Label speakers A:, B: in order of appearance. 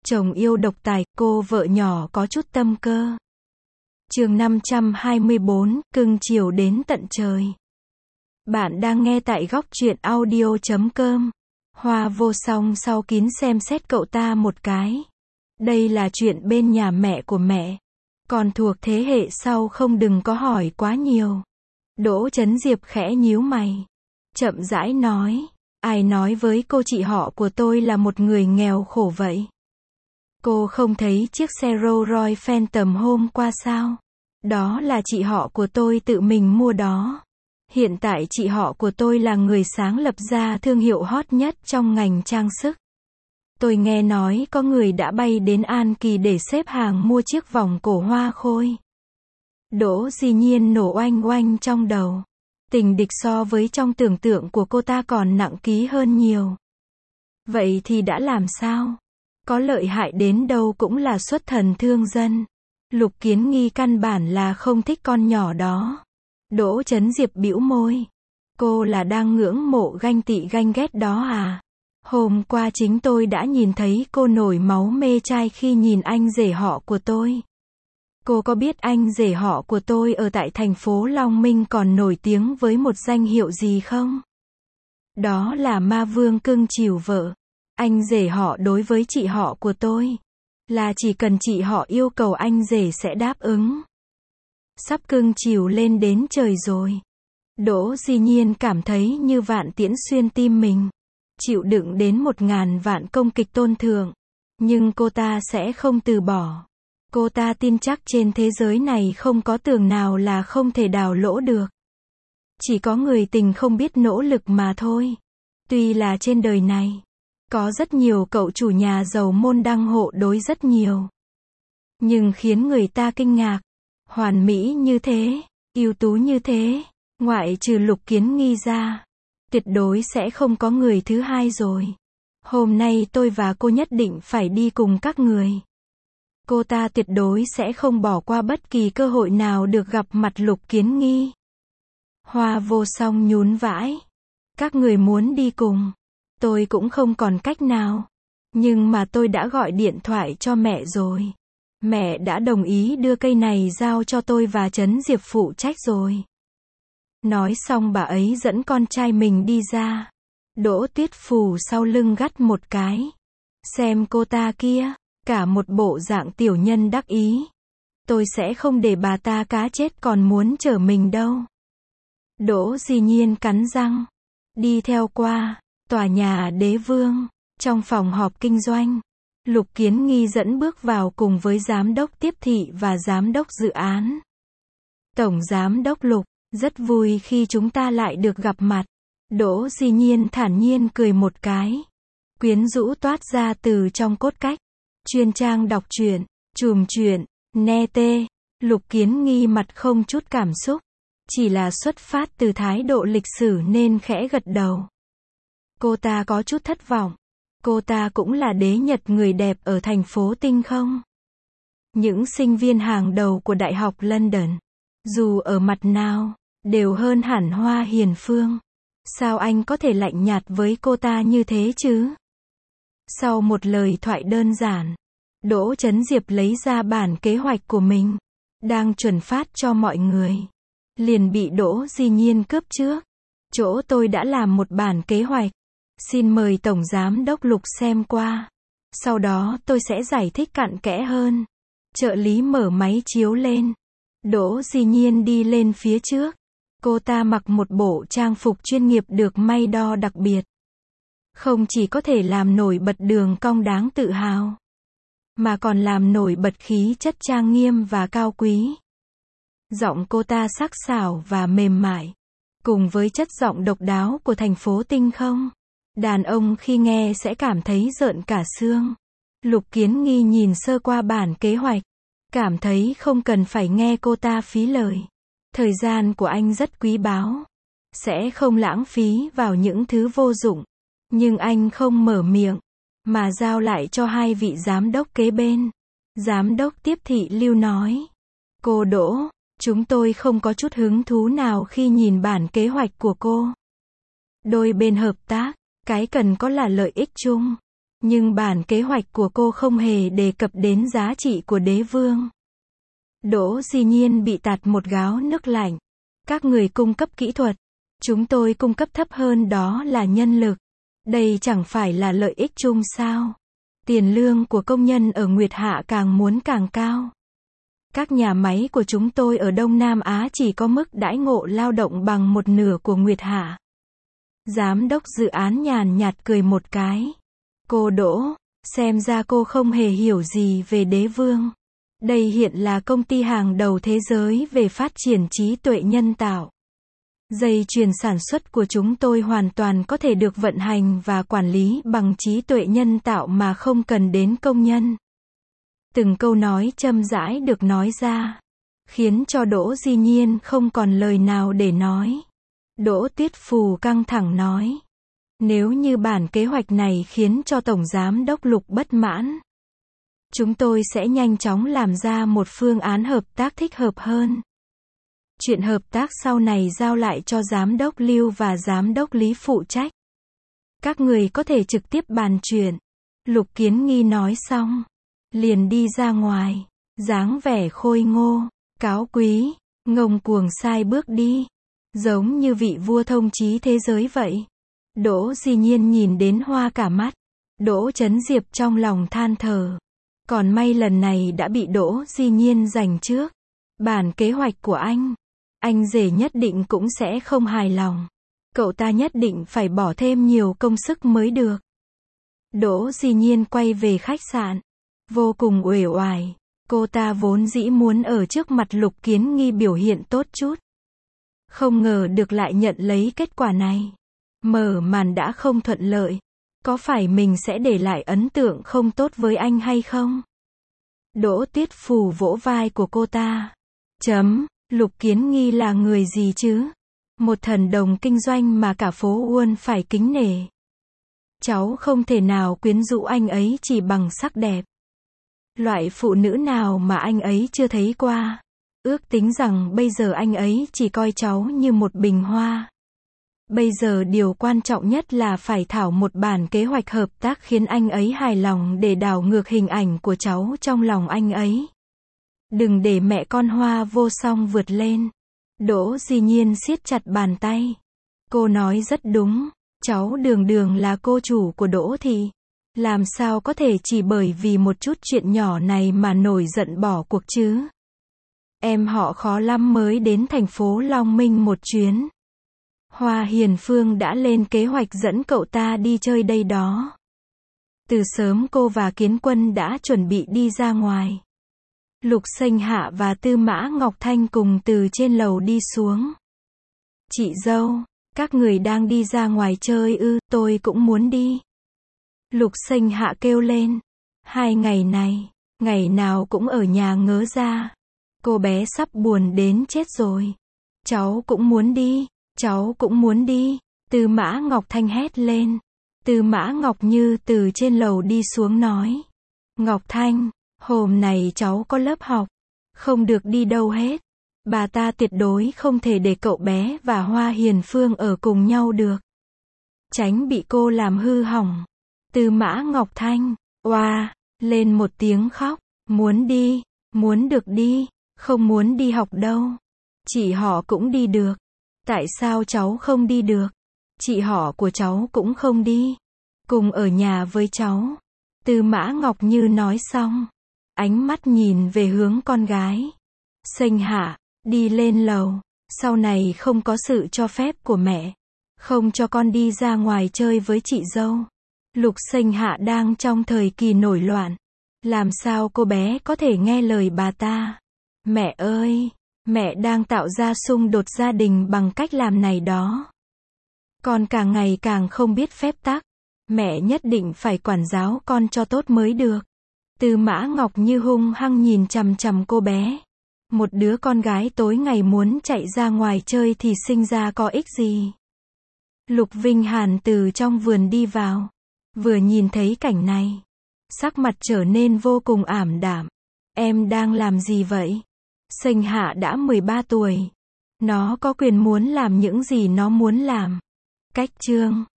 A: Chồng yêu độc tài, cô vợ nhỏ có chút tâm cơ. Chương 524, cưng chiều đến tận trời. Bạn đang nghe tại góc truyện audio.com. Hoa vô song sau kín xem xét cậu ta một cái. Đây là chuyện bên nhà mẹ của mẹ. Còn thuộc thế hệ sau không đừng có hỏi quá nhiều. Đỗ Chấn Diệp khẽ nhíu mày. Chậm rãi nói. Ai nói với cô chị họ của tôi là một người nghèo khổ vậy? Cô không thấy chiếc xe Rolls Royce Phantom hôm qua sao? Đó là chị họ của tôi tự mình mua đó. Hiện tại chị họ của tôi là người sáng lập ra thương hiệu hot nhất trong ngành trang sức. Tôi nghe nói có người đã bay đến An Kỳ để xếp hàng mua chiếc vòng cổ hoa khôi. Đỗ Di Nhiên nổ oanh oanh trong đầu. Tình địch so với trong tưởng tượng của cô ta còn nặng ký hơn nhiều. Vậy thì đã làm sao? Có lợi hại đến đâu cũng là xuất thần thương dân. Lục Kiến Nghi căn bản là không thích con nhỏ đó. Đỗ Chấn Diệp bĩu môi. Cô là đang ngưỡng mộ ganh tị ganh ghét đó à? Hôm qua chính tôi đã nhìn thấy cô nổi máu mê trai khi nhìn anh rể họ của tôi. Cô có biết anh rể họ của tôi ở tại thành phố Long Minh còn nổi tiếng với một danh hiệu gì không? Đó là ma vương cưng chiều vợ. Anh rể họ đối với chị họ của tôi là chỉ cần chị họ yêu cầu anh rể sẽ đáp ứng. Sắp cưng chiều lên đến trời rồi. Đỗ Di Nhiên cảm thấy như vạn tiễn xuyên tim mình. Chịu đựng đến 1000 vạn công kích tôn thượng. Nhưng cô ta sẽ không từ bỏ. Cô ta tin chắc trên thế giới này không có tường nào là không thể đào lỗ được. Chỉ có người tình không biết nỗ lực mà thôi. Tuy là trên đời này có rất nhiều cậu chủ nhà giàu môn đăng hộ đối rất nhiều. Nhưng khiến người ta kinh ngạc. Hoàn mỹ như thế, ưu tú như thế, ngoại trừ Lục Kiến Nghi ra, tuyệt đối sẽ không có người thứ hai rồi. Hôm nay tôi và cô nhất định phải đi cùng các người. Cô ta tuyệt đối sẽ không bỏ qua bất kỳ cơ hội nào được gặp mặt Lục Kiến Nghi. Hoa vô song nhún vãi. Các người muốn đi cùng. Tôi cũng không còn cách nào. Nhưng mà tôi đã gọi điện thoại cho mẹ rồi. Mẹ đã đồng ý đưa cây này giao cho tôi và Chấn Diệp phụ trách rồi. Nói xong bà ấy dẫn con trai mình đi ra. Đỗ Tuyết Phù sau lưng gắt một cái. Xem cô ta kia, cả một bộ dạng tiểu nhân đắc ý. Tôi sẽ không để bà ta cá chết còn muốn chở mình đâu. Đỗ Di Nhiên cắn răng. Đi theo qua tòa nhà Đế Vương. Trong phòng họp kinh doanh, Lục Kiến Nghi dẫn bước vào cùng với giám đốc tiếp thị và giám đốc dự án. Tổng giám đốc Lục, rất vui khi chúng ta lại được gặp mặt. Đỗ Di Nhiên thản nhiên cười một cái. Quyến rũ toát ra từ trong cốt cách. Chuyên trang đọc truyện, chùm truyện, ne tê. Lục Kiến Nghi mặt không chút cảm xúc. Chỉ là xuất phát từ thái độ lịch sử nên khẽ gật đầu. Cô ta có chút thất vọng. Cô ta cũng là đế nhật người đẹp ở thành phố Tinh không? Những sinh viên hàng đầu của Đại học London, dù ở mặt nào, đều hơn hẳn Hoa Hiền Phương. Sao anh có thể lạnh nhạt với cô ta như thế chứ? Sau một lời thoại đơn giản, Đỗ Chấn Diệp lấy ra bản kế hoạch của mình, đang chuẩn phát cho mọi người. Liền bị Đỗ Di Nhiên cướp trước. Chỗ tôi đã làm một bản kế hoạch. Xin mời Tổng Giám đốc Lục xem qua. Sau đó tôi sẽ giải thích cặn kẽ hơn. Trợ lý mở máy chiếu lên. Đỗ Di Nhiên đi lên phía trước. Cô ta mặc một bộ trang phục chuyên nghiệp được may đo đặc biệt. Không chỉ có thể làm nổi bật đường cong đáng tự hào, mà còn làm nổi bật khí chất trang nghiêm và cao quý. Giọng cô ta sắc sảo và mềm mại, cùng với chất giọng độc đáo của thành phố Tinh không. Đàn ông khi nghe sẽ cảm thấy rợn cả xương. Lục Kiến Nghi nhìn sơ qua bản kế hoạch, cảm thấy không cần phải nghe cô ta phí lời. Thời gian của anh rất quý báu, sẽ không lãng phí vào những thứ vô dụng. Nhưng anh không mở miệng, mà giao lại cho hai vị giám đốc kế bên. Giám đốc tiếp thị Lưu nói. Cô Đỗ, chúng tôi không có chút hứng thú nào khi nhìn bản kế hoạch của cô. Đôi bên hợp tác. Cái cần có là lợi ích chung. Nhưng bản kế hoạch của cô không hề đề cập đến giá trị của đế vương. Đỗ Di Nhiên bị tạt một gáo nước lạnh. Các người cung cấp kỹ thuật. Chúng tôi cung cấp thấp hơn, đó là nhân lực. Đây chẳng phải là lợi ích chung sao? Tiền lương của công nhân ở Nguyệt Hạ càng muốn càng cao. Các nhà máy của chúng tôi ở Đông Nam Á chỉ có mức đãi ngộ lao động bằng một nửa của Nguyệt Hạ. Giám đốc dự án nhàn nhạt cười một cái. Cô Đỗ, xem ra cô không hề hiểu gì về đế vương. Đây hiện là công ty hàng đầu thế giới về phát triển trí tuệ nhân tạo. Dây chuyền sản xuất của chúng tôi hoàn toàn có thể được vận hành và quản lý bằng trí tuệ nhân tạo mà không cần đến công nhân. Từng câu nói châm rãi được nói ra, khiến cho Đỗ Di Nhiên không còn lời nào để nói. Đỗ Tuyết Phù căng thẳng nói. Nếu như bản kế hoạch này khiến cho Tổng Giám đốc Lục bất mãn, chúng tôi sẽ nhanh chóng làm ra một phương án hợp tác thích hợp hơn. Chuyện hợp tác sau này giao lại cho Giám đốc Lưu và Giám đốc Lý phụ trách. Các người có thể trực tiếp bàn chuyện. Lục Kiến Nghi nói xong, liền đi ra ngoài, dáng vẻ khôi ngô, cáo quý, ngông cuồng sai bước đi, giống như vị vua thông chí thế giới vậy. Đỗ Di Nhiên nhìn đến hoa cả mắt. Đỗ Chấn Diệp trong lòng than thở. Còn may lần này đã bị Đỗ Di Nhiên giành trước. Bản kế hoạch của anh rể nhất định cũng sẽ không hài lòng. Cậu ta nhất định phải bỏ thêm nhiều công sức mới được. Đỗ Di Nhiên quay về khách sạn, vô cùng uể oải. Cô ta vốn dĩ muốn ở trước mặt Lục Kiến Nghi biểu hiện tốt chút. Không ngờ được lại nhận lấy kết quả này. Mở màn đã không thuận lợi. Có phải mình sẽ để lại ấn tượng không tốt với anh hay không? Đỗ Tuyết Phù vỗ vai của cô ta. Lục Kiến Nghi là người gì chứ? Một thần đồng kinh doanh mà cả phố Uôn phải kính nể. Cháu không thể nào quyến rũ anh ấy chỉ bằng sắc đẹp. Loại phụ nữ nào mà anh ấy chưa thấy qua. Ước tính rằng bây giờ anh ấy chỉ coi cháu như một bình hoa. Bây giờ điều quan trọng nhất là phải thảo một bản kế hoạch hợp tác khiến anh ấy hài lòng để đảo ngược hình ảnh của cháu trong lòng anh ấy. Đừng để mẹ con Hoa vô song vượt lên. Đỗ Di Nhiên siết chặt bàn tay. Cô nói rất đúng. Cháu đường đường là cô chủ của Đỗ thị. Làm sao có thể chỉ bởi vì một chút chuyện nhỏ này mà nổi giận bỏ cuộc chứ? Em họ khó lắm mới đến thành phố Long Minh một chuyến. Hoa Hiền Phương đã lên kế hoạch dẫn cậu ta đi chơi đây đó. Từ sớm cô và Kiến Quân đã chuẩn bị đi ra ngoài. Lục Xanh Hạ và Tư Mã Ngọc Thanh cùng từ trên lầu đi xuống. Chị dâu, các người đang đi ra ngoài chơi ư? Tôi cũng muốn đi. Lục Xanh Hạ kêu lên. 2 ngày này, ngày nào cũng ở nhà ngớ ra. Cô bé sắp buồn đến chết rồi. Cháu cũng muốn đi. Cháu cũng muốn đi. Tư Mã Ngọc Thanh hét lên. Tư Mã Ngọc Như từ trên lầu đi xuống nói. Ngọc Thanh, hôm nay cháu có lớp học. Không được đi đâu hết. Bà ta tuyệt đối không thể để cậu bé và Hoa Hiền Phương ở cùng nhau được. Tránh bị cô làm hư hỏng. Tư Mã Ngọc Thanh, oa, lên một tiếng khóc. Muốn đi, muốn được đi, không muốn đi học đâu. Chị họ cũng đi được. Tại sao cháu không đi được? Chị họ của cháu cũng không đi. Cùng ở nhà với cháu. Tư Mã Ngọc Như nói xong. Ánh mắt nhìn về hướng con gái. Xanh Hạ, đi lên lầu. Sau này không có sự cho phép của mẹ. Không cho con đi ra ngoài chơi với chị dâu. Lục Xanh Hạ đang trong thời kỳ nổi loạn. Làm sao cô bé có thể nghe lời bà ta? Mẹ ơi! Mẹ đang tạo ra xung đột gia đình bằng cách làm này đó. Con càng ngày càng không biết phép tắc. Mẹ nhất định phải quản giáo con cho tốt mới được. Tư Mã Ngọc Như hung hăng nhìn chằm chằm cô bé. Một đứa con gái tối ngày muốn chạy ra ngoài chơi thì sinh ra có ích gì? Lục Vinh Hàn từ trong vườn đi vào. Vừa nhìn thấy cảnh này, sắc mặt trở nên vô cùng ảm đạm. Em đang làm gì vậy? Xanh Hạ đã 13 tuổi. Nó có quyền muốn làm những gì nó muốn làm. Cách chương